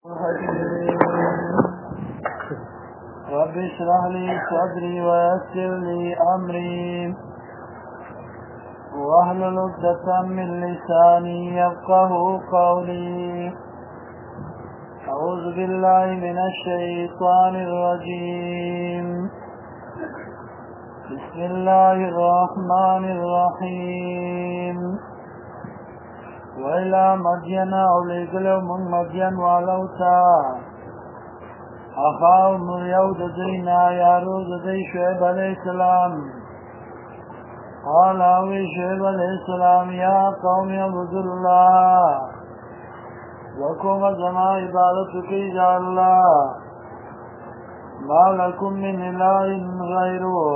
رب اشرح لي صدري ويسر لي أمري واحلل عقدة من لساني يفقه قولي. أعوذ بالله من الشيطان الرجيم. بسم الله الرحمن الرحيم. وإلى مدين أولئك من مدين ولوتا أخاهم اليود دينا يارود دي شعيب عليه السلام. قال أوي شعيب عليه السلام يا قوم اعبدوا الله وكم زما عبادتك إجا الله ما لكم من إله غيره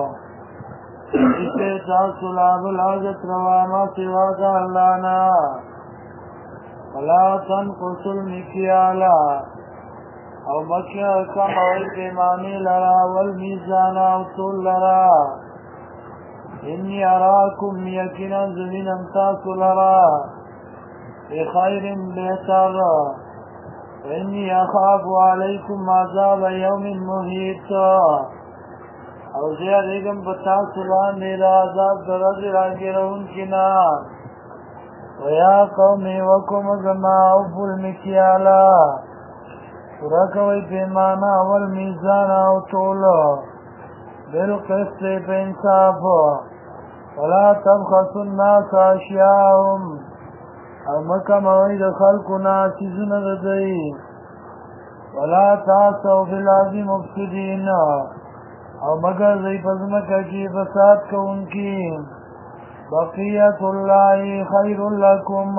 اسے تاسو لاب الحاجت رواما سواك اللہنا فلا تنقصوا المکیالا او مکیا کم اوی پیمانی لرا والمیزان او طول لرا انی اراکم یکنا زمین امتاسو لرا بخیر بہتر انی اخاف علیکم عذاب یوم محیط او زیاد ایگم بتا سبان میرا عذاب درد راگی رون کنا. ویا قومی وکم زما اوفو المکیالا رکوی پیمانا والمیزان او طولو بالقسط پینصاف ولا تبخصوا الناس اشیاءهم او مکم اوید خلقنا چیزون ردئی ولا تاسو بالعظیم مفسدین او مگر زی پزمکہ کی فساد کو ان کی. بقیت اللہ خیر لکم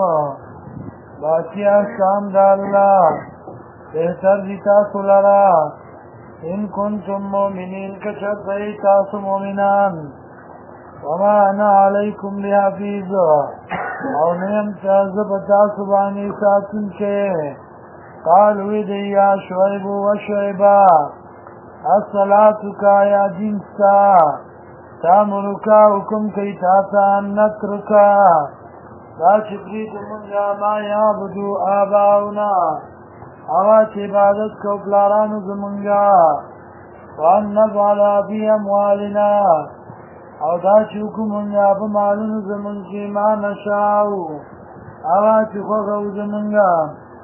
باقی احکام دا اللہ بہتر دی تاسو لرا ان کنتم مومنین کچھت بئی تاسو مومنان. وما انا علیکم بحفیظ او نیم تازب تاسو بانی ساتن کے. قالوی دی یا شعیب و شعیبا الصلاة کا یا جنسا تامرکا حکم کئی تاتا نترکا دا چپریت منگا ما یعبدو آباؤنا اما چه عبادت کو پلارانو زمنگا وان نفعلا بی اموالنا او دا چوکو منگا بمالونو زمنگی ما نشاو اما چه خوغو زمنگا.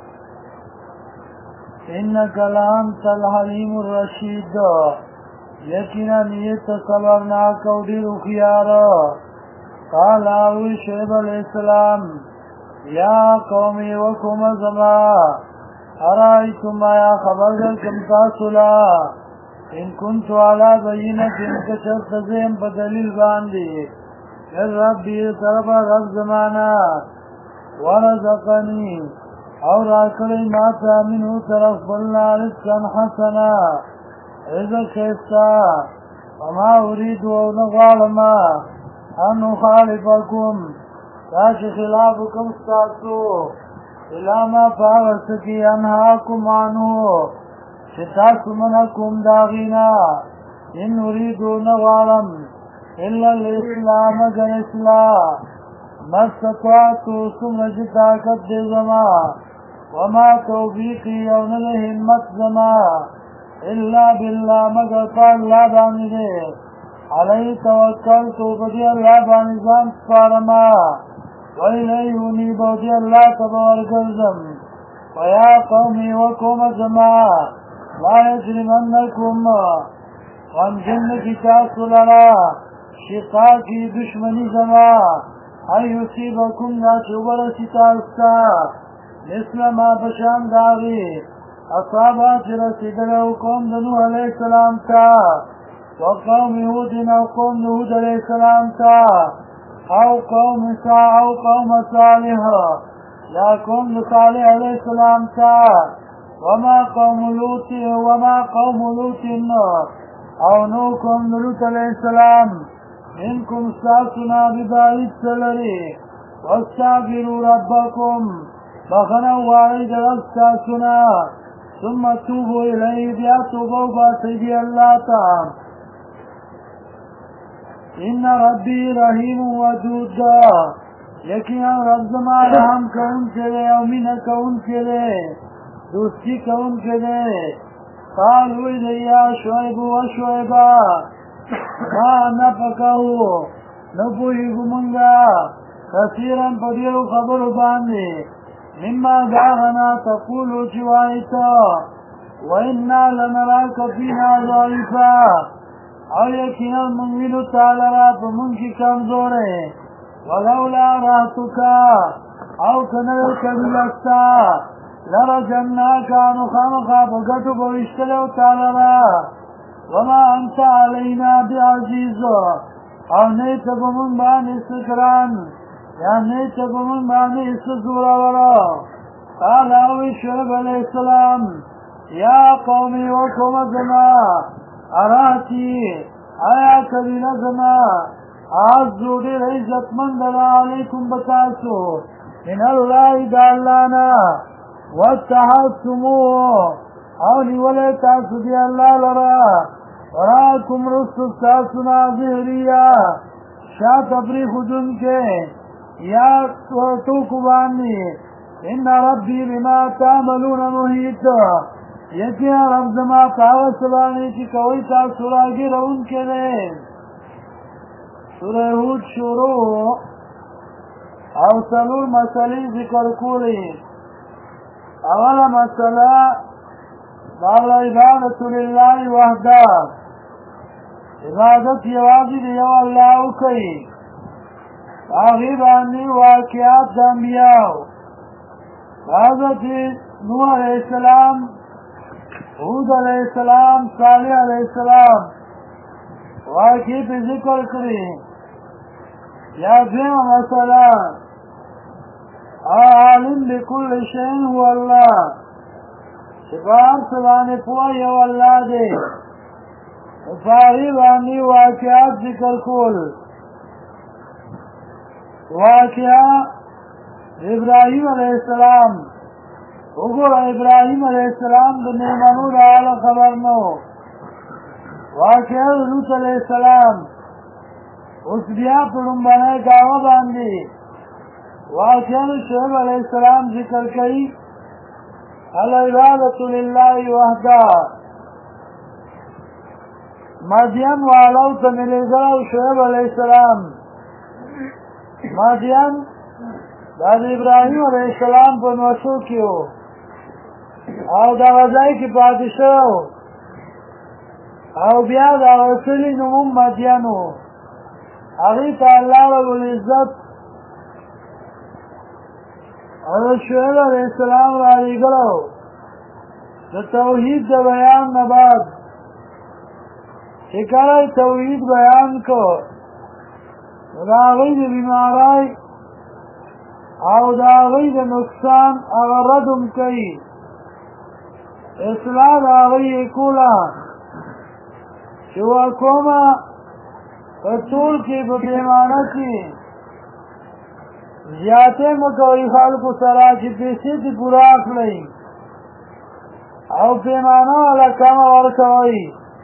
انک لانت الحلیم الرشید یقینا نیت صبرناک و دیر خیار. قال آوی شعیب علیہ السلام یا قومی وکم زما ارائیتم آیا خبرگر کم تاسولا ان کنتو علا بینت ان کشر تزیم بدلیل باندی من ربی طرف رب زمانا ورزقنی اور آکلی ماتا منو طرف بلنا رزقا حسنا رزق خیستا وما اریدو او نغالما ان اخالفکم تاش خلافکم ستاسو الاما پاورسکی انہاکم عنو شتاسو منکم داغینا ان اریدو نغالم الا الاسلام اگر اسلام مستطاعتو سمج طاقت دے زما وما توفیقی یونل حمت زما الا باللہ مگر پا اللہ بانی دے علی توکلتو بدی اللہ بانی زان سپارما ویلیونی بودی اللہ تبار گرزم. ویا قومی وکوم زما لا یجرمنکم وانجن کی تاسو لرا شقاقی دشمنی زما ای یصیبکم ناشوبر ستاستا مثل ما بشان داغی اصابات رسیدلو قوم نوح علیہ السلام تا وقوم هود او قوم هود علیہ السلام تا او قوم صالح یا قوم صالح علیہ السلام تا وما قوم لوط او نو قوم لوط علیہ السلام منکم ساسنا ببعید سلری واستغفروا ربکم بخنوا وعید رب ساسنا ثم توبوا الیه بیا توبوا باسیدی اللہ تا. ان ربی رحیم ودود یقینا رب زما رحم کون چلے او مینه کون چلے دوستی کون کے دے قالوی دیا شعیب و شعیبا ما نفقہو نپوئی گمنگا کثیرا پدیو خبر باندے مما داغنا تقولو چوائیتا وَإِنَّا لَنَرَاكَ فِينَا ضَعِيفًا اور یقینا منگلو تعالی را پمن کی کمزورے ولولا راتکا او کنر کبیلستا لرجمناکا نخامخا بگتو بوشتلو تعالی را وما انت علینا بعزیز او نیت بمن بانی سکران یا نیت بمن بانی سزورا ورا قال اوی شعب علیہ السلام یا قومی وکم زما اراتی آیا کبیل زما آز زودی عزت مند علیکم بتاسو من اللہ دالانا واتحادتمو اولی ولی تاسو دی اللہ لرا وراکم رسل تاسونا ظہریا شاہ تبریخ جن کے یا توکو بانی ان ربی بما تعملون محیط یقینا رب زما پاو سبانی چی کوئی تاسو راگی رون کے لئے سورہ ہود شروع او سلور مسئلی ذکر کولی اول مسئلہ باب عبادت للہ وحدہ عبادت یوازی دیو اللہ کئی آغیبانی واقعات دنبیاء حضرت نوح علیہ السلام حود علیہ السلام صالح علیہ السلام واقعی پہ ذکر کری یا دیم مسئلہ عالم بکل شین هو اللہ شفاہم سبانے پوہ یو اللہ دے فاہی بانی واقعات ذکر کول واقعہ ابراہیم علیہ السلام اگر ابراہیم علیہ السلام دنے منور آل خبر نو واقعہ لوط علیہ السلام اس بیا پڑھن بنائے گاوہ باندی واقعہ شعیب علیہ السلام ذکر کئی العبادت للہ وحدہ مدین والو تملی ذرا شعیب علیہ السلام مدین بعد ابراہیم علیہ السلام پر نوشو کیو او دا غزائی کی پادشاو او بیا دا غسلی نموم مدینو اغیط اللہ رب العزت او شعیب علیہ السلام را لگلو دا توحید دا بیان نباد شکر توحید بیان کو دا غید بیمارائی او دا غید نقصان اغردم کئی اصلاح دا غید کولا شوا کوما فتول کی بپیمانہ کی زیادے مکوئی خالق سرا چی پیسی تی پورا اخلئی او پیمانہ والا کم ورکوئی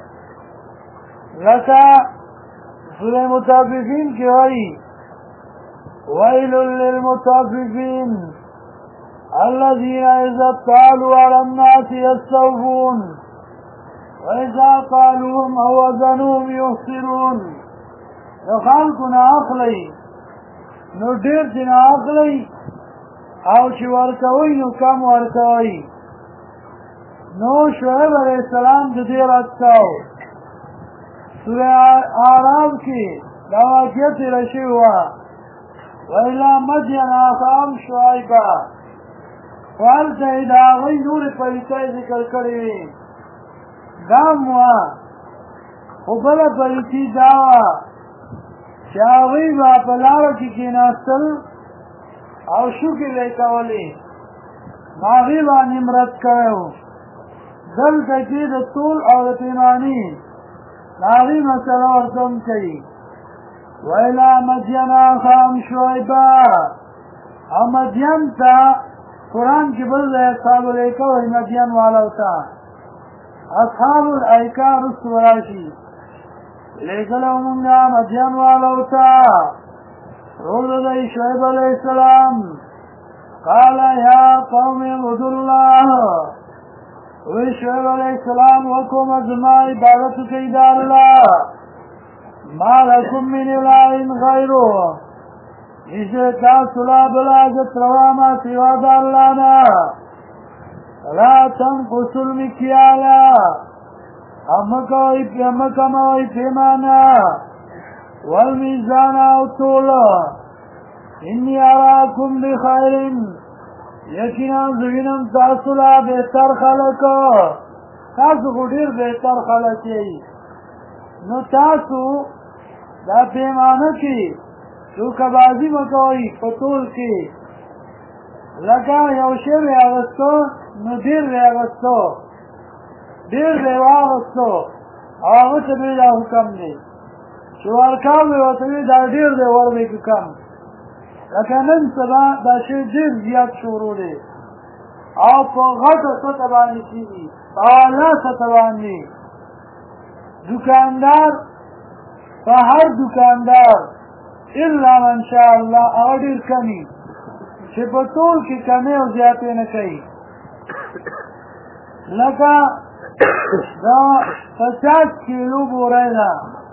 لکا سورہ متاففین کی ہوئی وَيْلٌ لِّلْمُطَفِّفِينَ الَّذِينَ إِذَا اكْتَالُوا عَلَى النَّاسِ يَسْتَوْفُونَ وَإِذَا قَالُوهُمْ أَوْ وَزَنُوهُمْ يُخْسِرُونَ نو خالقنا اخلی نو دیر تینا اخلی او چی ورکوی نو کم ورکوی نو شعیب علیہ السلام دو دیر اتکاو سورہ آرام کی دواقیت رشی ہوا وَإِلَى مَدْيَنَ أَخَاهُمْ شُعَيْبًا وَالْتَ إِذَا غَيْ نور پلیتائی ذکر کری دام ہوا وبل پلیتی داوا چاوی با پلاو کی کیناستل او شوکی لیکولی ماغی با نمرت کرو دل تکید طول او پیمانی ناغی مسئلہ ورکم کئی وَإِلَى مَدْيَنَ أَخَاهُمْ شُعَيْبًا او مدین تا قرآن کی بل اصحاب الایکا و مدین والا تا اصحاب الایکا رسط وراشی لیکن امونگا مدین والا تا رول دی شعیب علیہ السلام قال یا قوم اعبدوا الله وی شعیب علیہ السلام وکم ازما عبادت کی دا اللہ ما لکم من الہ غیرو اسے تاسلا بلاجت رواما سوا دا اللہ نا لا تنقصوا المکیالا امکموی پیمانا والمیزان اوتولا انی اراکم بخیر یقینا زوینم تاسولا بہتر خلق تاسو خودیر بہتر خلق یی نو تاسو دا پیمانه کی چوکبازی مکوئی پتول کی لکه یو شی ریاغستو نو دیر ریاغستو دیر ریواغستو آغا تبی دا حکم دی چو ارکام ویوتوی دا دیر دی ورمی کم لکه نن سبا دا شی دیر زیاد شروع دی او پا غط ستبانی چیزی پالا ستبانی دکاندار پا هر دکاندار الا من شاء اللہ اغدیر کمی چه پا طول کی کمی و زیادی نکی لکه دا 50 کیلو بورائی دا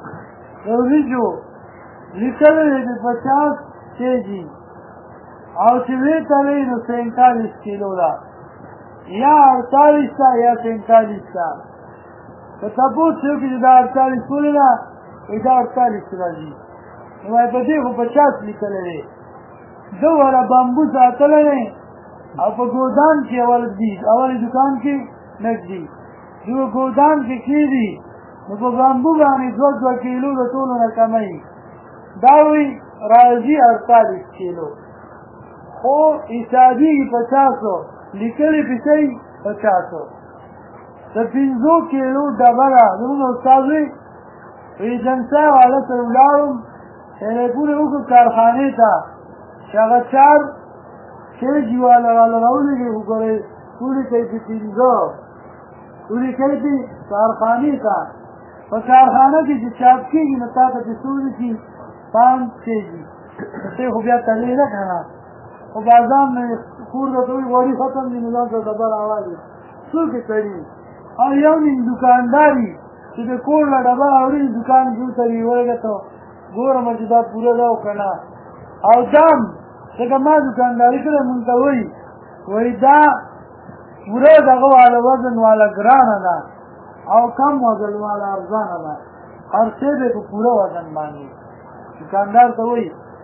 وریجو لیکل دی 50 کیجی او چې وی تلی نو 47 کیلو دا یا 48 تا یا 47 تا په تاسو چې دا 48 کیلو دا دا 48 راځي نو په دې خو 50 لیکل دی دو ولا بامبو ساتل نه او په ګودان کې اول دکان کې نګدي دو ګودان کې کیدی نو په بامبو باندې 2 کیلو د ټولو نه کمای دا وی راځي 48 کیلو خو حسابي 50 لیکلي پسې 50 د 5 کیلو ډبره نو استاد وی ایجنسا والا سره ولاړم ټلیفون وکړ کارخانه ته شغه 4 کیجی والا راولېږي وګورئ پوری کوي په 3 پوری کوي کارخانه ته په کارخانه کې چې چاپ کېږي نو تاسو ته سوري کې 5 کیجی ته خو بیا تللی نه کنه او بازار نه خور د دوی وړي ختم دي نو دا ډبر आवाज څوک کوي او یو نیم دکانداري چې د کور لا ډبر اوري دکان جوړ کوي ورګه ګورم چې دا پوره دا وکړه او دام څنګه ما دکانداري کړې مونږ ته وای دا پوره دغه والا وزن والا ګرانه ده او کم وزن والا ارزانه ده خرڅې به په پوره وزن باندې دکاندار ته وای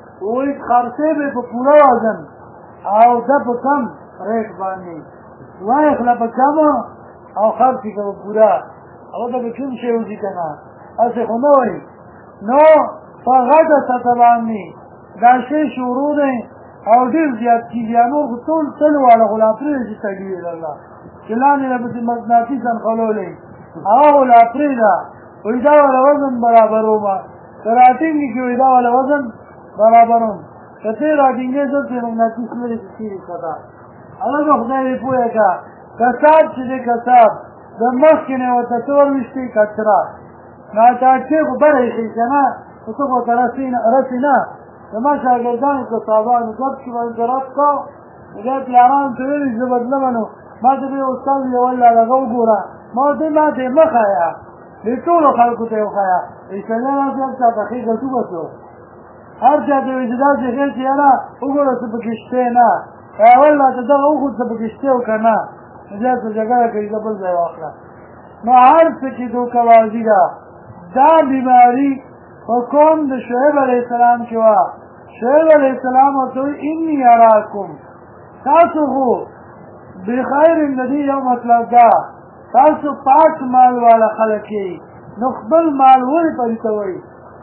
خرڅې به په پوره وزن او دا په کم ریټ باندې وای خلا په کم او خرڅې په پوره او دا به کوم شی وځي کنه اسه خو نو وای نو په غاټه ستبانی دا شی شروع دی او ډیر زیات کیږي نو ټول ټول والا غلا پرې چې تګي الله چلانه له دې مغناطیس انخلولې او لا پرې دا وې دا وزن برابرو ما راټینګ کې وې دا وزن برابرو کته راټینګې چې مغناطیس لري چې کړه هغه خدای پوهه کا کساب چې کساب د مخکنه او تطور وشتي کچرا نا چې خبره شي کنه او څه کو رسینا زما شاګردانو کو صاحبانو کوم چې باندې درات کو دا پلان ته ویل چې بدلمنو ما دې استاد یې ولا لغو ګورا ما دې ما دې مخایا دې ټول خلکو ته وخایا ایسنه راځي چې تاسو غوښتو وته هر ځای دې وجدا چې غل چې انا وګوره څه پکشته نه اول لا ته دا وګور څه پکشته وکنه دا څه جګړه کوي د بل ځای واخله نو هر څه چې دوکه واځي دا بیماری حکم د شعیب علیہ السلام کې وا شعیب علیہ السلام ته انی اراکم تاسو هو بخیر الذی یوم مطلب دا تاسو پاک مال والا خلک نو خپل مال ولې پریتوي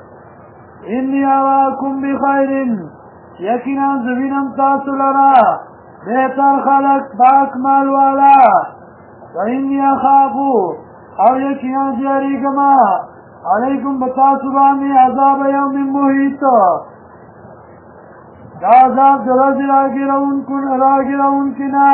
انی اراکم بخیر یقینا زوینم تاسو لرا بهتر خلق پاک مال والا و انی اخافو او یقینا جاریگما علیکم بتاسبانی عذاب یوم محیط دا عذاب درز راگرون کنا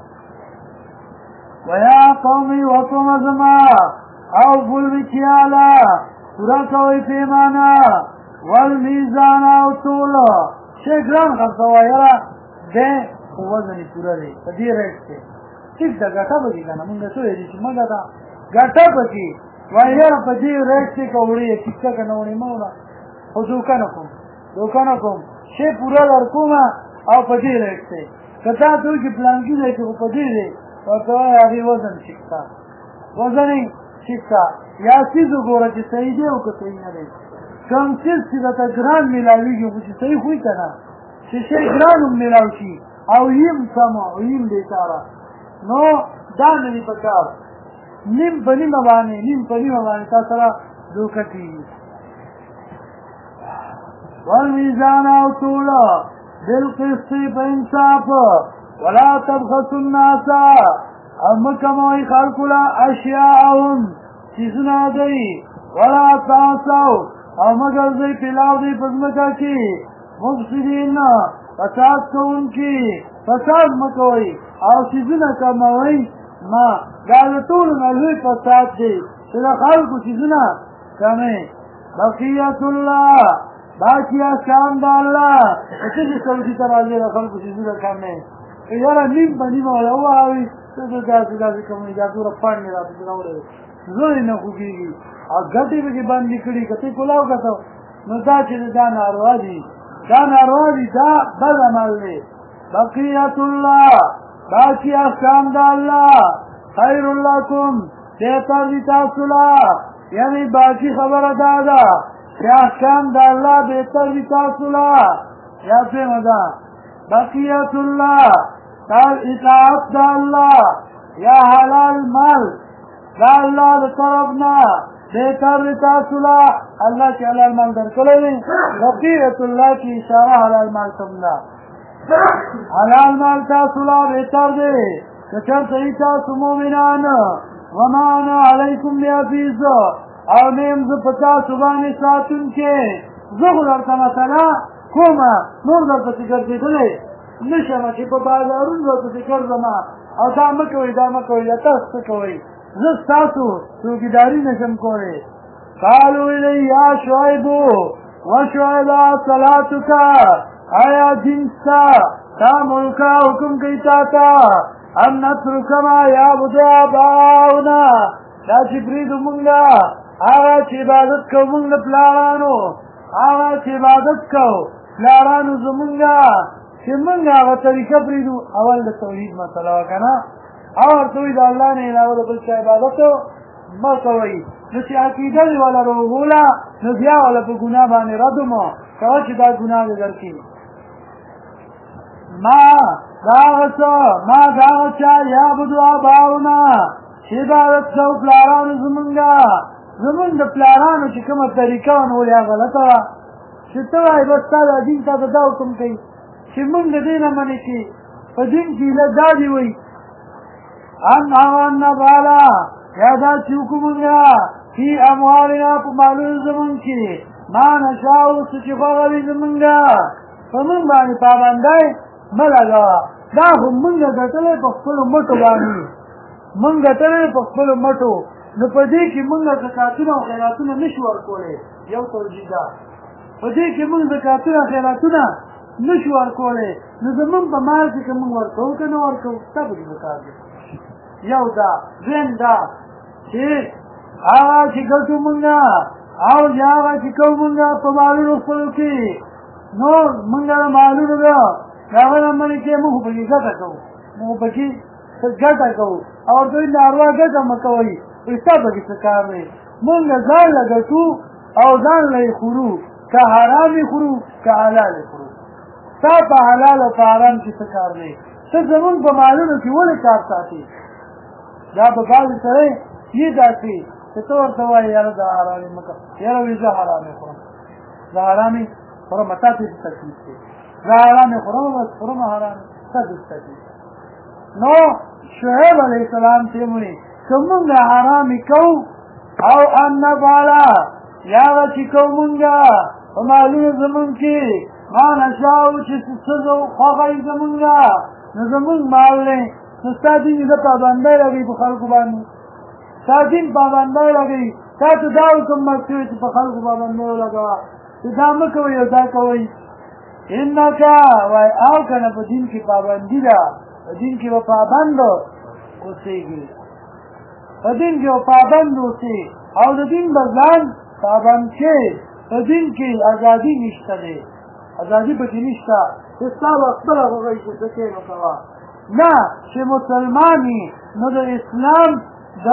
ویا قومی وکم ازما او بلوکیالا پورکوی پیمانا والمیزان او طول شکران خرسوا یرا دے خو وزن یې پوره دی په دې ریټ کې ټیک ده ګټه به کړي که نه مونږ څه ویلي چې مګه ده ګټه به کړي وایي یاره په دې ریټ کې که وړي یې ټیک ده که نه وړي مه وړه خو دوکه نه کوم شی پوره در کومه او په دې ریټ دی که تا ته وایي چې پلانکي دی چې خو په دې دی ورته وایي هغې وزن ټیک ده وزن یې ټیک ده یا څیز وګوره چې صحیح دی او که صحیح نه دی کوم څیز چې درته ګران میلاوېږي خو چې صحیح خو یې که نه چې شی ګران هم میلاو شي او یم سمه او یم بېکاره نو دا نه دي په کار نیم په نیمه باندې تا سره دوکه کېږي والمیزان او توله بالقسط په انصاف ولا تبخسوا الناس او مه کموئ خلکو له اشیاءهم څیزونه دوی ولا تعصوا او مه ګرځئ پیلاو دوی په ځمکه کې مفسدین فساد کوونکي فساد مه کوئ او څیزونه کموئ ما دا د ټولو نه لوی فساد دی چې د خلکو څیزونه کمئ بقیت الله باقي احکام د الله څه چې سعودي ته راځي د خلکو څیزونه کمئ یاره نیم په نیمه ولا وواوي ته داسې کومې دا دوره پاڼې راپسې راوړی زړه یې نه خوږېږي او ګټې پکې بندې کړي که ته کلاو کته نو دا چې دا ناروا دي دا بد عمل دی بقیت الله باقي احکام د الله خیر لکم بهتر دي تاسو له یعنې باقي خبره دا ده چې احکام د الله بهتر دي تاسو له یا فهمه ده بقیت الله اطاعت د الله یا حلال مال د الله د طرف نه بهتر دي تاسو له الله چې حلال مال درکړی دی بقیت الله کې اشاره حلال مال ته ده حلال مال تاسو له بهتر دی که چېرته یې تاسو مؤمنان وما انا علیکم بحفیظ او نیم زه په تاسو باندې ساتونکی زه خو درته مسله کومه نور درپسې ګرځېدلی نه شمه چې په بازارونو درپسې ګرځمه او دا مه کوئ دا تاسو څه کوئ زه ستاسو څوکیداري نه شم کولی قالو الی یا شعیبو وشعیبا صلاتک آیا دین ستا تا ملکا حکم کوي تا ته ان نترک ما یعبد آباؤنا دا چې پرېږدو مونږه هغه چې عبادت کوو مونږ د پلارانو زمونږه چې مونږ هغه طریقه پرېږدو اول د توحید مسله وه که نه او ورته وایي د الله نه علاوه د بل چا عبادت مه کوئ نو چې عقیده دې والا روغوله نو بیا والا په ګناه باندې رد مو کوه چې دا ګناه دې درکړي ما داغه چا یعبدو آباؤنا چې عبادت کوو پلارانو زمونږ د پلارانو چې کومه طریقه وه نو ولې هغه غلطه وه چې ته وایې بس تا دا دین تا ته دا حکم کوي چې مونږ د دې نه منې چې په دین کې دا دې وایي ان بالا یا دا چې حکمونه فی اموالنا په مالونو زمونږ کې ما نشاءو څه چې خوښه وي زمونږه په مونږ باندې پابندی مه لګوه دا خو مونږ ګټلی په خپلو مټو باندې نو په دې کې مونږ زکاتونه او خیراتونه نه شو ورکولی یو توجیه ده په دې کې مونږ زکاتونه خیراتونه نه شو ورکولی نو زمونږ په مال کې که مونږ ورکوو که نه ورکوو ستا په دې زکات دی یو دا دویم دا چې هغه چې ګټو مونږه او هغه چې کوو مونږه په مالونو خپلو کې نو مونږه د مالونو ده د هغه نه منې کې مونږ پکې ګټه کوو او دوی ناروا ګټه مه کوئ ستا پکې څه کار دی مونږ ځان له ګټو او ځان له یې خورو که حرام یې خورو که حلال یې خورو ستا په حلال او په حرام کې څه کار دی ته زمونږ په مالونو کې ولې کار ساتې دا به بعضې سړی یې داسې چې ته ورته وایې یاره دا حرامې مه کوه یاره وایي زه حرامې خورم تا ته څه تکلیف دی زه حرامې خورم بس خورم حرامې ته څه تکلیف نو شعیب علیه السلام چې مونې که مونږ حرامې کوو او ان نفعله یا هغه چې کوو مونږه په مالونو زمونږ کې ما نشاءو چې څه خوښه وي زمونږه نو زمونږ مال دی نو ستا دین زه پابندی لګوي په خلکو باندې ستا دین پابندی لګوي تا ته دا حکم مه کوي چې په خلکو پابندی ولګوه چې دا مه کوئ او دا کوئ انکا وای او کنه په دین کې پابندی ده په دین کې پابند اوسېږي په دین کې پابند اوسې او د دین بزان پابند کې په دین کې ازادي نشته ده ازادي پکې نشته حساب خپل هغه څه کې وکوا نه چې مسلمانې نو د اسلام د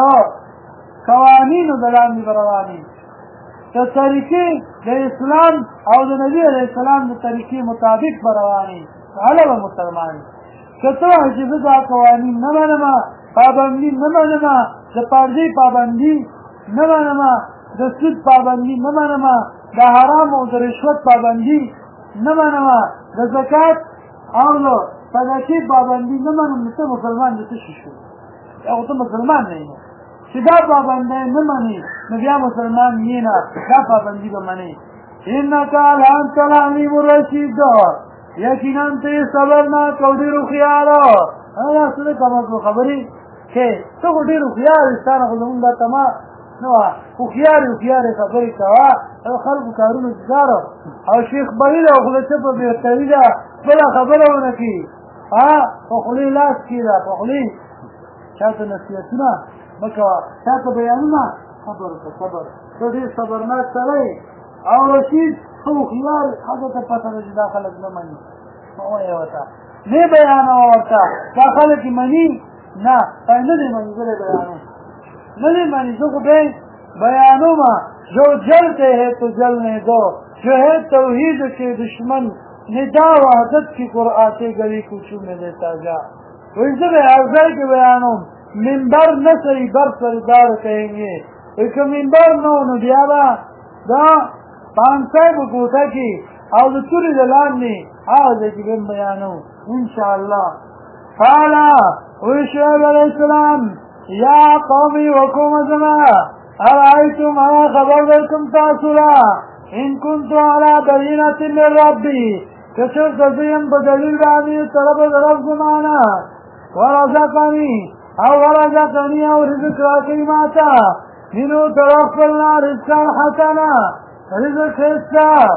قوانینو د لاندې رواني د طریقې د اسلام او د نبی علیه السلام د طریقې مطابق رواني هغه مسلمان کته چې دا قوانین نه منم پابندي نه منم د پردې پابندي نه منم د سود پابندي نه منم د حرام او د رشوت پابندي نه منم د زکات او د صدقې پابندي نه منم ته مسلمان دې شې او ته مسلمان نه یې چې دا پابندي نه مني نو بیا مسلمان نه نه دا پابندي به مني انک لانت العلیم الرشید یقینا ته صبرناک او ډېر هوښیار هغه څه کومه خبرې چې ته ډېر هوښیار انسان خو زمونږ دا تما نو هوښیار خبرې کوه او خلکو کارونه ګزار او شیخ بهیر او خو څه په بهتري ده بله خبره ونه کړي په خولې لاس کېږده په خولې چاته نصیحتونه مه کوه چاته بیانونه صبر ته ډېر صبرناک سړی او رشید ښه هوښیار هغه ته پته ده چې دا خلک نه مني مه وایه ورته نه بیانوه ورته دا خلک یې مني نه نه دې مني زه دې بیانوم نه دې مني زه خو به بیانوم جو جلتے ہے تو جلنے دو جو ہے توحید کے دشمن ندا وحدت کی قرآتے گلی کچھو میں دیتا جا وہی سے میں افضل کے بیانوم منبر نہ صحیح بر سردار کہیں گے ایک منبر نو ندیابا دا پانسائی بکوتا کی او دا توری دلان نی آوزے کی بین بیانو انشاءاللہ قالا وشعب علیہ السلام یا قومی وقوم زمان أرأيتم أنا خبر لكم تأصلا إن كنت على بينة من ربي كشف تزين بدليل عني طلب رب زمانا ورزقني أو رزق راكي ماتا منه توفلنا رزقا حسنا رزق حساب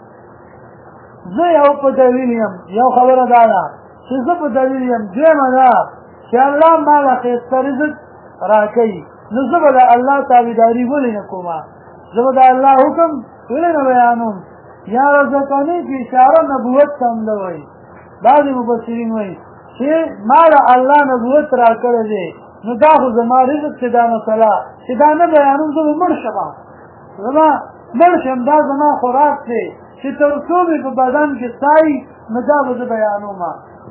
زي او بدليل يو خبر دانا شزا بدليل جيما دا شاء الله مالا خيست رزق راكي نو زه به د الله تابعداري ولې نه کوم زه به د الله حکم ولې نه بیانوم یا رزقني کې اشاره نبوت ته هم ده وایي بعضې مفسرین وایي چې ما د الله نبوت راکړی دی نو دا خو زما رزق چې دا مسله چې دا نه بیانوم زه به مړ شم زما مړ شم دا زما خوراک دی چې تر څو مې په بدن کې سایي نو دا به زه بیانوم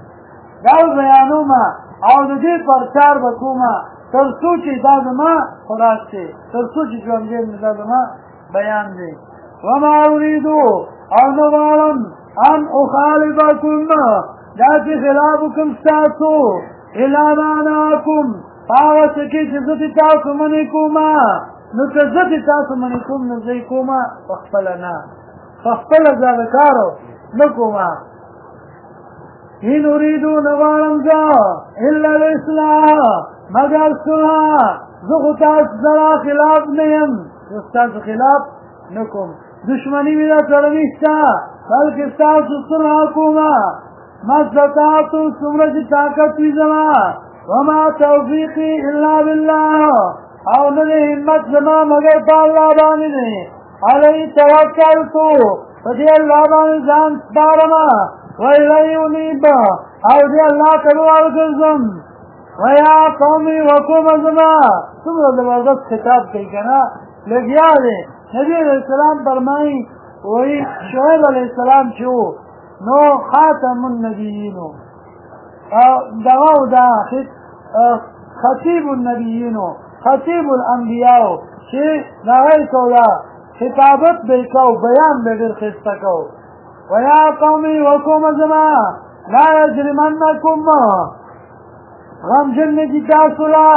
او د دې پرچار به کوم تر څو چې دا زما خوراک دی تر څو چې ژوندی یم دا زما بیان دی وما اریدو او نه غواړم ان اخالفکم دا چې خلاف وکړم ستاسو الا ما نهاکم هغه څه کې چې زه دې تاسو منې کوم نو که زه دې تاسو منې کوم نو زه یې کوم پخپله نه پخپله زه هغه کار نه کوم ان اریدو نه غواړم زه الا الاصلاح مگر صلح زه خو تاسو سره خلاف نه یم زه ستاسو خلاف نه کوم دشمني مې درسره نشته بلکې ستاسو صلح کوم ما استطعتو څومره چې طاقت وي زما وما توفیقي الا بالله او نه دی همت زما مگر په الله باندې دی علیه توکلتو په دې الله باندې ځان سپارم وإلیه انیب او دې الله ته دعا وګرځم ویا قومی وقوم زما څومره زبردست خطاب کوي که نه لګیا دی نبي علیه السلام فرمایي وایي شعیب علیه السلام چې و نو خاتم النبیینو دغه دا خطیب النبیینو خطیب الانبیاء چې دغه یې کوله خطابت به یې کو بیان به ډېر ښایسته کو ویا قومی وقوم زما لا یجرمنکم غمجن نجی تاسو لا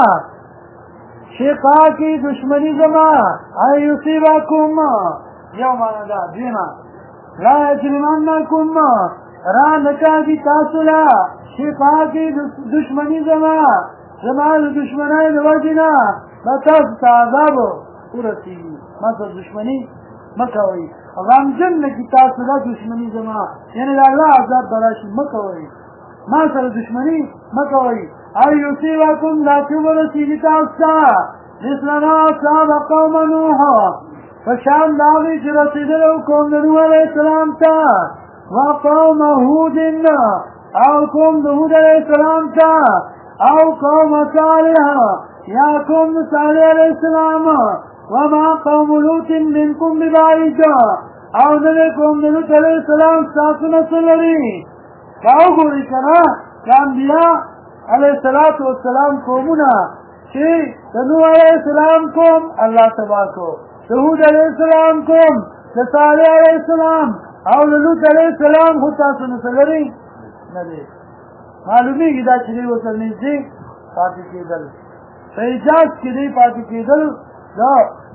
شقاقی دشمنی زما ای یصیبکم یو مانا دا دیما لا یجرمنکم را نکاږي تاسو لا شقاقی دشمنی زما د دشمنۍ د وجې نه به تاسو ته عذاب ورسېږي ما ته دشمني مکوئ غمجن لکي تاسو دا دشمني زما یعنې د الله عذاب به راشي مکوئ ما سره دشمني مکوئ او یصیبکم دا چې ورسېږي تاسو ته مثل ما اصاب قوم نوح په شان د هغې چې رسېدلی قوم د نوح علیه السلام ته وقوم هود او قوم د هود علیه السلام ته او قوم صالح یا قوم د صالح علیه السلام وما قوم لوط منکم ببعید او نه دی قوم د لوط علیه السلام ستاسو نه څه لري دا وګورئ که نه د انبیا علیه السلام قومونه چې د نوح علیه السلام قوم الله تباه کړو د هود علیه السلام قوم د صالح علیه السلام او د لوط علیه السلام خو تاسو نه څه لري نه دی معلومیږي دا چې دوی ورته نږدې پاتې کېدل په حجاز کې دوی پاتې کېدل د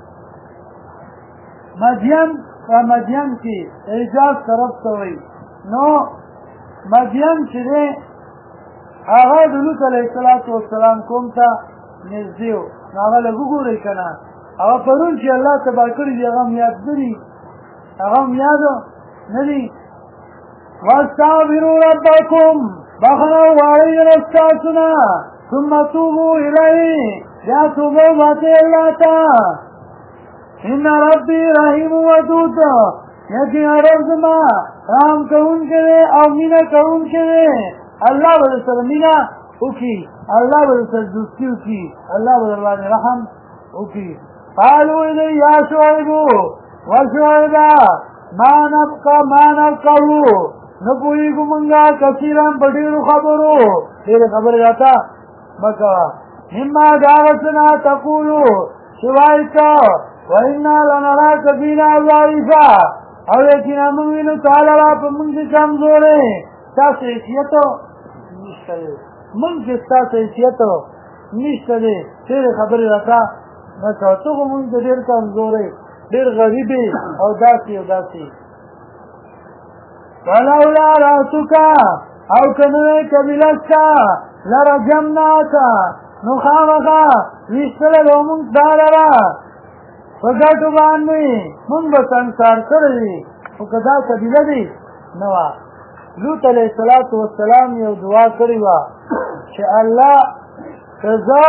مدین په مدین کې حجاز طرف ته وایي نو مدین چې دی هغه د لوط علیه السلام قوم ته نږدې و نو هغه لږ وګورئ که نه هغه پرون چې الله تباه کړي دي هغه هم یاد نه دي هغه هم یاد نه دي واستغفروا ربکم بخنه وغواړئ رب ستاسو نه ثم توبوا الیه بیا توبه وباسئ الله ته ان ربي رحیم ودود یقینا رب زما رحم کوونکی دی او مینه کوونکی دی الله به درسره مینه وکړي الله به درسره دوستي وکړي الله به در باندې رحم وکړي قالوا الی یا شعیب وشعیبه ما نفقهو نه پوهېږو مونږه کثیرا په ډېرو خبرو ډېرې خبرې راته مه کوه مما د هغه څه نه تقولو چې وایي ته وانا لنراک فینا ضعیفا او یقینا موږ وینو تا لره په موږ کې کمزوری ستاسو حیثیت نشته دی موږ کې ستاسو حیثیت نشته دی ډېرې خبرې راته مه کوه ته خو موږ ته ډېر کمزوری ډېر غریب او داسې او داسې ولولا رأتک او که نه وی قبیله ستا لرجمناک نو خامخا ویستلی به مونږ تا لره په ګټو باندې مونږ به سنګسار کړی وي خو که دا قبیله دی نه وه لوط علیه السلام یو دعا کړې وه چې الله که زه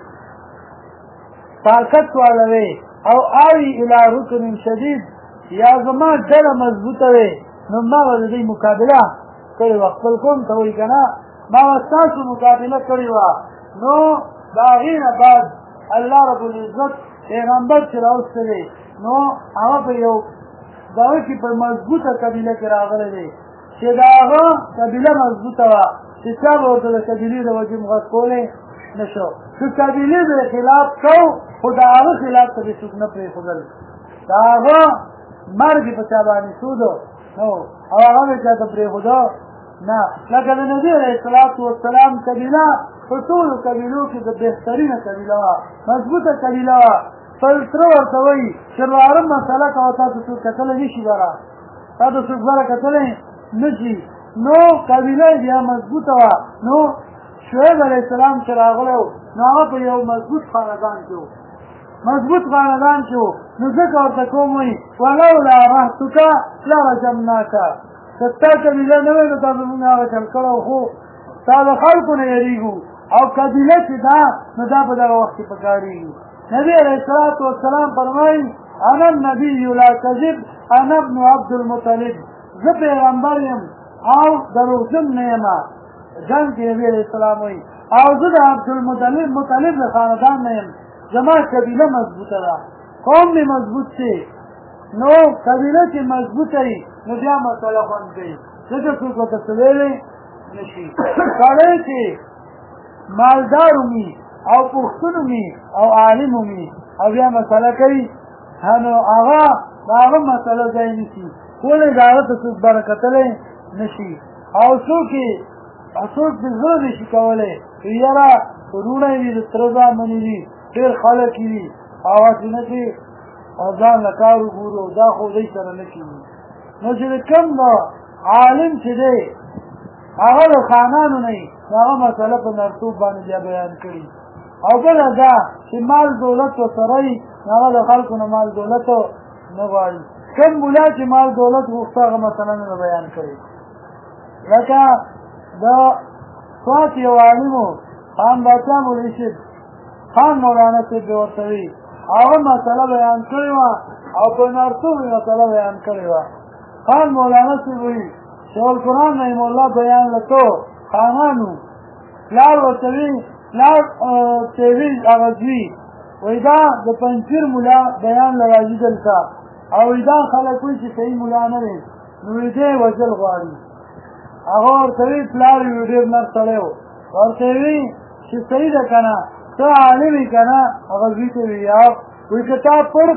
طاقت والا وی او آوي الی رکن شدید یا زما ډله مضبوطه وی نو ما به د دوی مقابله کړې وه خپل قوم ته وایي که نه ما به ستاسو مقابله کړې وه نو د هغې نه بعد الله رب العزت پیغمبر چې راوستلی نو هغه په یو دغه کې په مضبوطه قبیله کې راغلی دی چې د هغه قبیله مضبوطه وه چې چا به ورته د قبیلې د وجې مغز کولی نه شو چې قبیلې به خلاف کو خو د هغه خلاف ته به څوک نه پرېښودل د هغه مرګ یې په چا باندې سودو نو او هغه به چاته پرېښوده نه لکه د نبي علیه السلام قبیله په ټولو قبیلو کې د بهترینه قبیله وه مضبوطه قبیله وه خپل تره ورته وایي چې روارم مسله کوه تاسو څوک کتلی نه شي بره تاسو څوک بره کتلی نه شي نو قبیله یې بیا مضبوطه وه نو شعیب علیه السلام چې راغلی و نو هغه په یو مضبوط خاندان کې و مضبوط خاندان کې و نو ځکه ورته کوم وایي ولولا رهتک لرجمناک که ستا قبیله نه وی نو تاسو مونږ هغه چل کړی خو تا د خلکو نه یېرېږو او قبیله چې دا نو دا په دغه وخت کې پکارېږي نبی علیه السلام فرمایي انا النبي لا کذب انا ابن عبد المطلب زه پیغمبر یم او دروغجن نه یم جنګ کې نبی علیه السلام وایي او زه د عبدالمطلب د خاندان نه یم زما قبیله مضبوطه ده قوم مې مضبوط شي نو قبیله چې مضبوطه وي نو بیا مسله خوند کوي ځکه څوک ورته څه ویلی نه شي سړی چې مالدار ومي او پښتون ومي او عالم ومي او بیا مسله کوي نو هغه د هغه مسله ځای نیسي ولې د هغه ته څوک برکتلی نه شي او څوک د زړه نه شي کولی یاره وروڼه یې وي د تره زامنې وي ډېر خلک یې وي او هسې نه چې ځان له کار وګورو دا خو دی سره نه کېږي نو چې د کوم عالم چې دی هغه د خانانو نه وي نو هغه مسله په نرتوب باندې بیا بیان کړي او بله دا چې مال دولت ورسره وي نو هغه د خلکو نه مال دولت نه غواړي کوم مولا چې مال دولت غوښته هغه مثلا مې بیان کړی. لکه د سوات یو عالم و خان باچا مولوي خان مولانا صاحب به ورته وي هغه مسله بیان کړې وه او په نارتوب یې مسله بیان کړې وه. خان مولانا صاحب وایي شیخ القرآن رحمه الله بیان لکو خانانو پلار ورته وي پلار تیوي هغه زوی وایي دا د پنځپیر مولا بیان له راځي دلته او وایي دا خلک وایي چې صحیح مولا نه دی نو وایي دی وژل غواړي. هغه ورته وي پلار یې ډېر نر سړی و ورته وي چې صحیح ده که نه ته عالم یې که نه هغه زوی ته وي وایي که تا پړ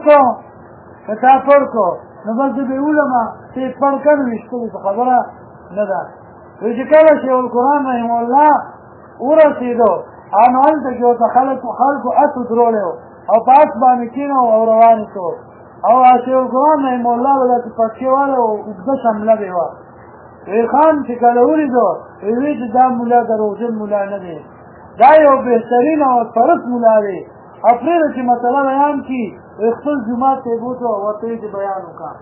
کړو نو بس زه به یې وولمه چې یې پړ کړ ویشتلې څه خبره نه ده. وایي چې کله شیخ القرآن رحمه الله ورسېدو نو هلته کې ورته خلکو اسو درولی و او په اس باندې کېنو او روان یې کړو او شیخ القرآن رحمه الله به داسې پټکې واله و اوږده شمله به یې وه. وی خان چې کله ولیدو وی چې دا مولا دروغجن مولا نه دی دا یو بهترین او فرض مولا دی او پرېږده چې مسله بیان کړي خپل جومات ته یې بوتلو ورته یې چې بیان وکړه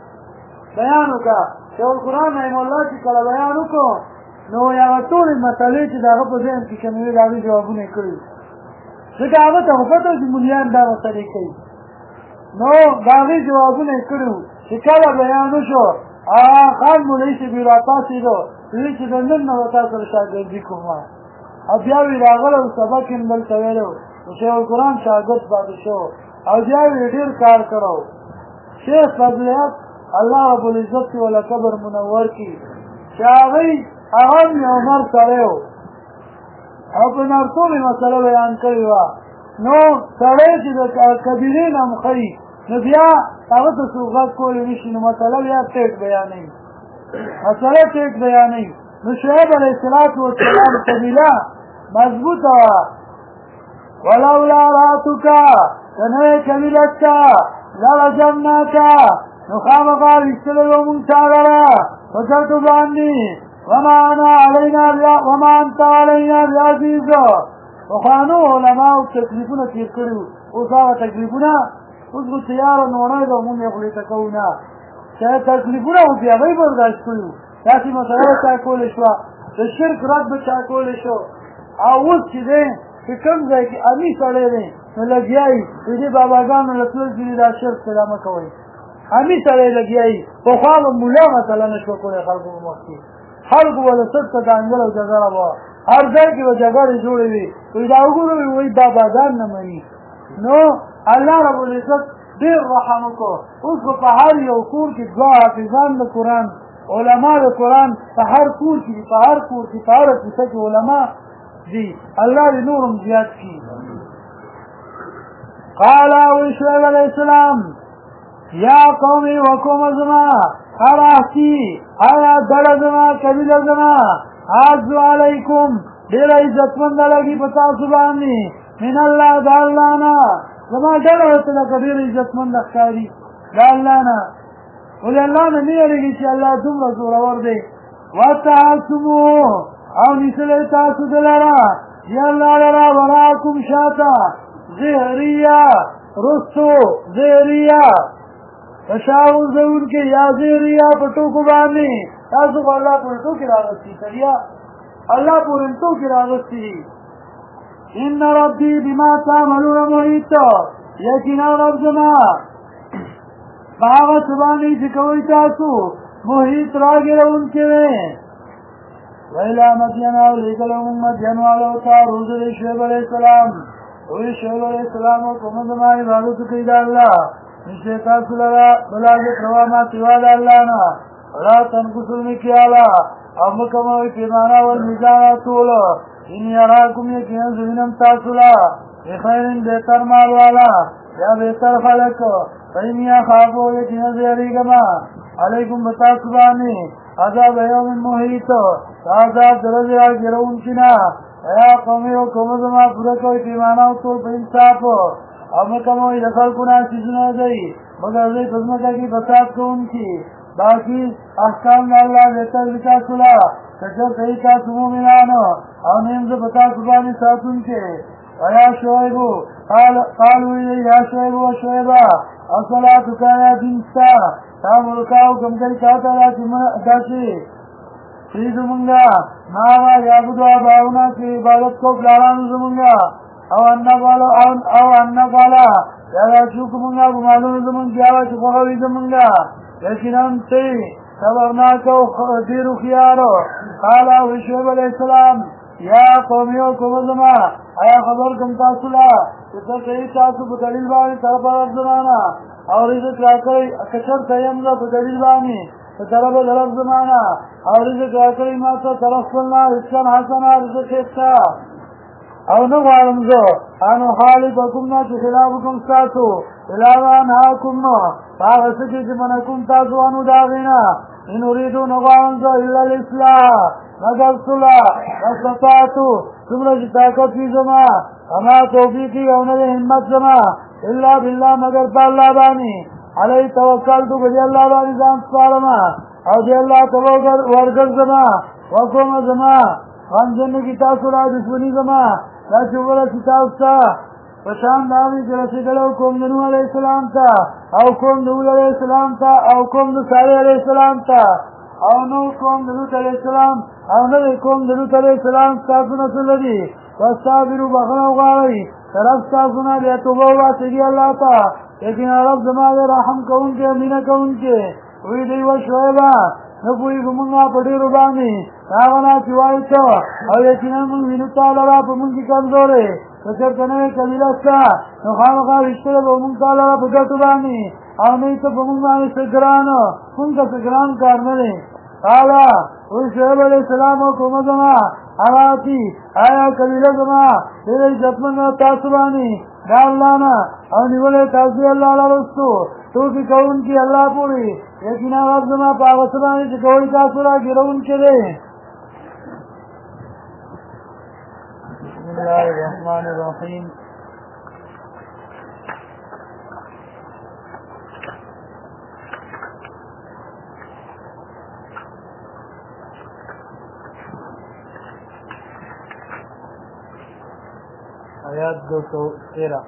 شیخ القرآن رحمه الله چې کله بیان وکړو نو هغه ټولې مسلې چې د هغه په ذهن کې کمې وې د هغې جوابونه یې کړي ځکه هغه ته خو پته چې مولیان دا مسلې کوي نو د هغې جوابونه یې کړي وو چې کله بیان وشو خان مولوي صاحب یې راپاڅېدو ویل چې د نن نه به تا سره شاګردي کوم او بیا وی راغلی و سبق یې دلته ویلی و شیخ القرآن شاګرد پاتې شو او بیا یې ډېر کار کړی شیخ فضلیت الله رب العزت چې وله قبر منور کړي چې هغوی هغه هم یو نر سړی و او په نرتوب یې مسله بیان کړې وه نو سړی چې د کبیرې نه هم ښایي نو بیا هغه ته څوک غږ کولی نه شي نو مسله بیا ټیټ بیانوي نو شعیب علیه السلام قبیله مضبوطه وه ولولا راتک که نه وې قبیلت ته لرجمناکه نو خامخا ویستلی به مونږ تا لره په ګردو باندې وما انت علینا بعزیز پخوانو علماو تکلیفونه تېر کړي وو اوس هغه تکلیفونه اوس خو تیاره نوڼی ده مونږ یې خولې ته کوو نه چې تکلیفونه خو بیا هغوی برداشت کړي وو داسې مسله چا کولی شوه د شرک رد به چا کولی شو او اوس چې دی چې کوم ځای کې امي سړی دی نو لګیا یي د دې باباګانو له تلل چې دا شرک پیدا مه کوئ امي سړی لګیا یي پخوا به مولا مسله نه شوه کولی خلکو په مخ کې خلکو به له سد ته دانګل او جګړه به هر ځای کې به جګړې جوړې وي وایي دا وګورئ وایي باباګان نه مني نو الله رب العزت ډېر رحم وکړو اوس به په هر یو کور کې دوه حافظان د قرآن علما د قرآن په هر کور کې په هر کوڅه کې علما دي الله دې نور هم زیات کړي. قال شعیب علیه السلام یا قومي وقوم زما اراحتي آیا ډله زما قبیله زما عزو علیکم ډېره عزتمنده لګي په تاسو باندې من الله د الله نه زما ډله ورته لکه ډېره عزتمنده ښکاري د الله نه ولې الله نه نه یېرېږي چې الله دومره زورور دی وتعصموه او نیسلی تاسو د لره یا الله لره وراکم شاته ظهریه رستو ظهریه تشاو زونکې یا ظهریه په ټوکو باندې تاسو خو الله پورې ټوکې راغستي سریا الله پورې ټوکې راغستي ان ربي بما تعملون محیط یقینا رب زما هغه څه باندې چې کوئ تاسو محیط راګرونکی دی ویلا مدین او لېږلی موږ مدین والو ته روزل شعیب علیه السلام وی شعیب علیه السلام کوم زما عبادت کوي د الله نشته تاسو لره بلاغت روا ما سوا د الله نه ولا تنقصوا المکیال او مه کموئ پیمانه والمیزان طول ان یراکم یقینا زه وینم تاسو له بخیر بهتر مال والا یا بهتر خلک فإني أخاف یقینا زه یریږم علیکم بتاسو باندې عذاب یوم محیط عذاب د ورځې راګرونکي نه یا قومي او قوم زما پوره کوئ پیمانه او طول په انصاف او مه کموئ د خلکو نه څیزونه دی مګر دوی په ځمکه کې فساد کوونکي باقي احکام د الله بهتر وي تاسو له که چېرته یې تاسو مؤمنان او نیم زه په تاسو باندې ساتونکی ویا شعیبو قالو یا شعیبو شعیبه الصلاتک یا دین ستا تا ملکاو کمکل چاہتا داشی پری زمونگا ناغا یابدو آباؤنا کی عبادت کو پلارانو زمونگا او اننا قالا یادا چوک منگا بمالون زمونگ کیاوا چکوغوی زمونگا لیکنم تی صبرناکو دیرو خیارو قالا وشعب علیہ السلام یا قومیو کمزما آیا خبر کم تاسولا کتا کئی تاسو بدلیل بانی طرف عرب زمانا اور رزق راکوی اکشر تیمزا بدلیل بانی طرف عرب زمانا اور رزق راکوی ماتا طرف سلنا رزقان حسنا رزق خیستا او نغوارم زو انو خالفکم نا چه خلافکم ستاسو علاوان حاکم نو فاغسکی چه منکم تاسو انو داغینا ان اریدو نغوارم زو اللہ الاسلاح مگر صلح نستطاعتو سمرا چه طاقت فی زما اما توفیقی اونر حمد زما اللہ باللہ مگر پا اللہ بانی علی توکلتو بجی اللہ بانی زان سپارما او دی اللہ تبوگر ورگر زما وکوم زما غمجن کی تاسو را دشمنی زما لا چوبرا کتاب تا پشان داوی جرسی دلو کوم دنو علیہ السلام تا او کوم دول علیہ السلام تا او کوم دو ساری علیہ السلام تا او نو کوم دلوت علیہ السلام او نو کوم دلوت علیہ السلام تاسو نسل دی واستابرو بخنو غاوی طرف تاسونا بیتوبو واسگی اللہ تا لیکن رب زمان رحم کون کے امینہ کون کے وی دی و شعبہ نپوی بمنگا پڑی ربانی ناغنا چوائی تو او یقینا من وینتا لرا پمن کی کمزورے کچر کنوے قبیلستا نخامقا رشتر بمنگتا لرا پگتو بانی او نیتا پمنگانی سگرانو من کا سگران کار ملے قالا وی شعب علیہ السلام و کمزما آراتی آیا قبیلہ زما تیرے جتمنگا تاسبانی دا اللہ نا او نیولے تاثیر اللہ لرستو تو کی کون کی اللہ پوری یقینا رب زما پاوسبانی چکوئی تاثرہ گرون کے دے بسم اللہ الرحمن الرحیم آیات 213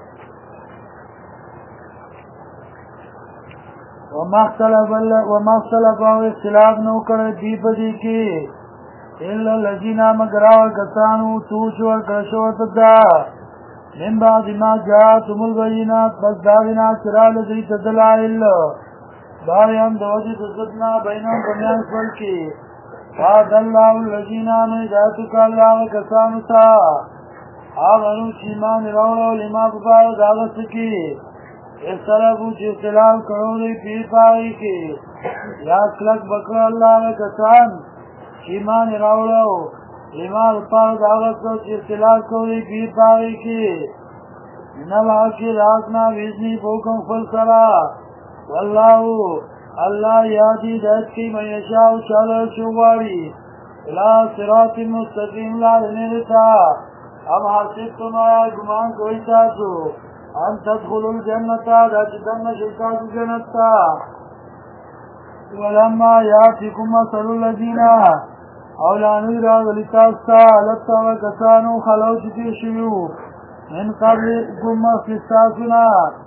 وما اختلف او اختلاف نو کړه دی په دې کې الا الذين مغراو کسانو توچ ور کښو تدا من بعد ما جاءتهم البينات بس داوینا چرال دې تدلائل باریان دوجی تزدنا بینام بنیان خل کی فاد اللہ الذین نجاتک اللہ کسانو تا آغنو چیمان روڑو لما ببار داغت کی اس طرح پوچھ اختلاف کرو دی پیر پاگی کی یا کلک بکر اللہ کسان چیمان روڑو لما ببار داغت کو اختلاف کرو دی پیر پاگی کی نبا کی راتنا بیزنی پوکم خلصرا واللہ اللہ یادی دہت کی میشاو چالر چوباری الہ صراط مستقیم لازنے لتا اب حاصل تم آیا گمان کوئی تاسو ان تدخل الجنتا دا چدن شرکاتو جنتا ولما یاتکم مثل الذین اولانوی را غلطاستا لتا وکسانو خلو چکی شیو من قبل کم مخصاصنا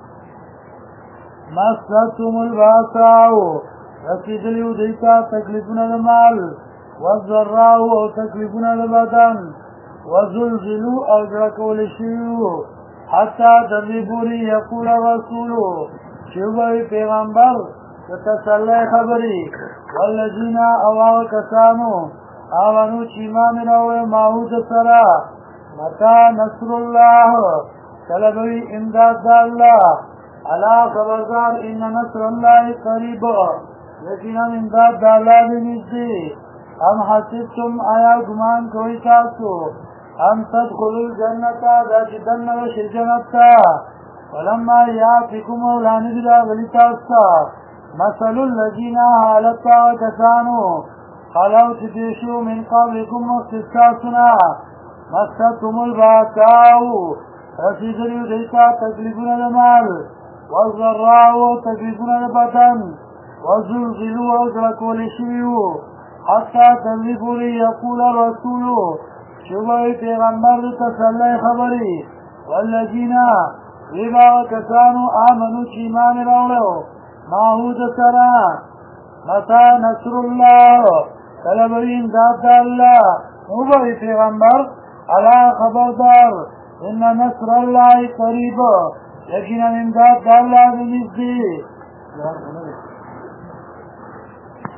مستم الباساو رسیدلیو دیتا تکلیفنا المال والضراو او تکلیفنا البدن وزلزلو او جرکول شیو حتی تذیبوری یقول رسولو شیوبوی پیغمبر تتسلی خبری والذین اواو کسانو آوانو چیمان روی ماہود سرا متا نصر اللہ طلبوی امداد دا اللہ علا خبردار ان نصر اللہ قریب یقینا امداد دا اللہ بنیزدی ام حسبتم آیا گمان کوئی تاسو ام تدخلوا الجنتا دا جدن وشل جنتا ولما یاتکم اولانی بلا غلیتاستا مثل الذین حالتا وکسانو خلو تدیشو من قبلکم مختصاصنا مستتم الباتاو رسیدلیو دیتا تکلیفون المال والضراو تکلیفون البطن وزلزلو ازرکول شویو حتی تذیبوری یقول رسولو شبه پیغمبر تسلی خبری والذین غیبا و کسانو آمنو چیمان روڑو ماهود سرا متا نصر الله طلبوی امداد دا اللہ مبوی پیغمبر علا خبردار ان نصر اللہ قریب یقینا امداد دا اللہ نزدیک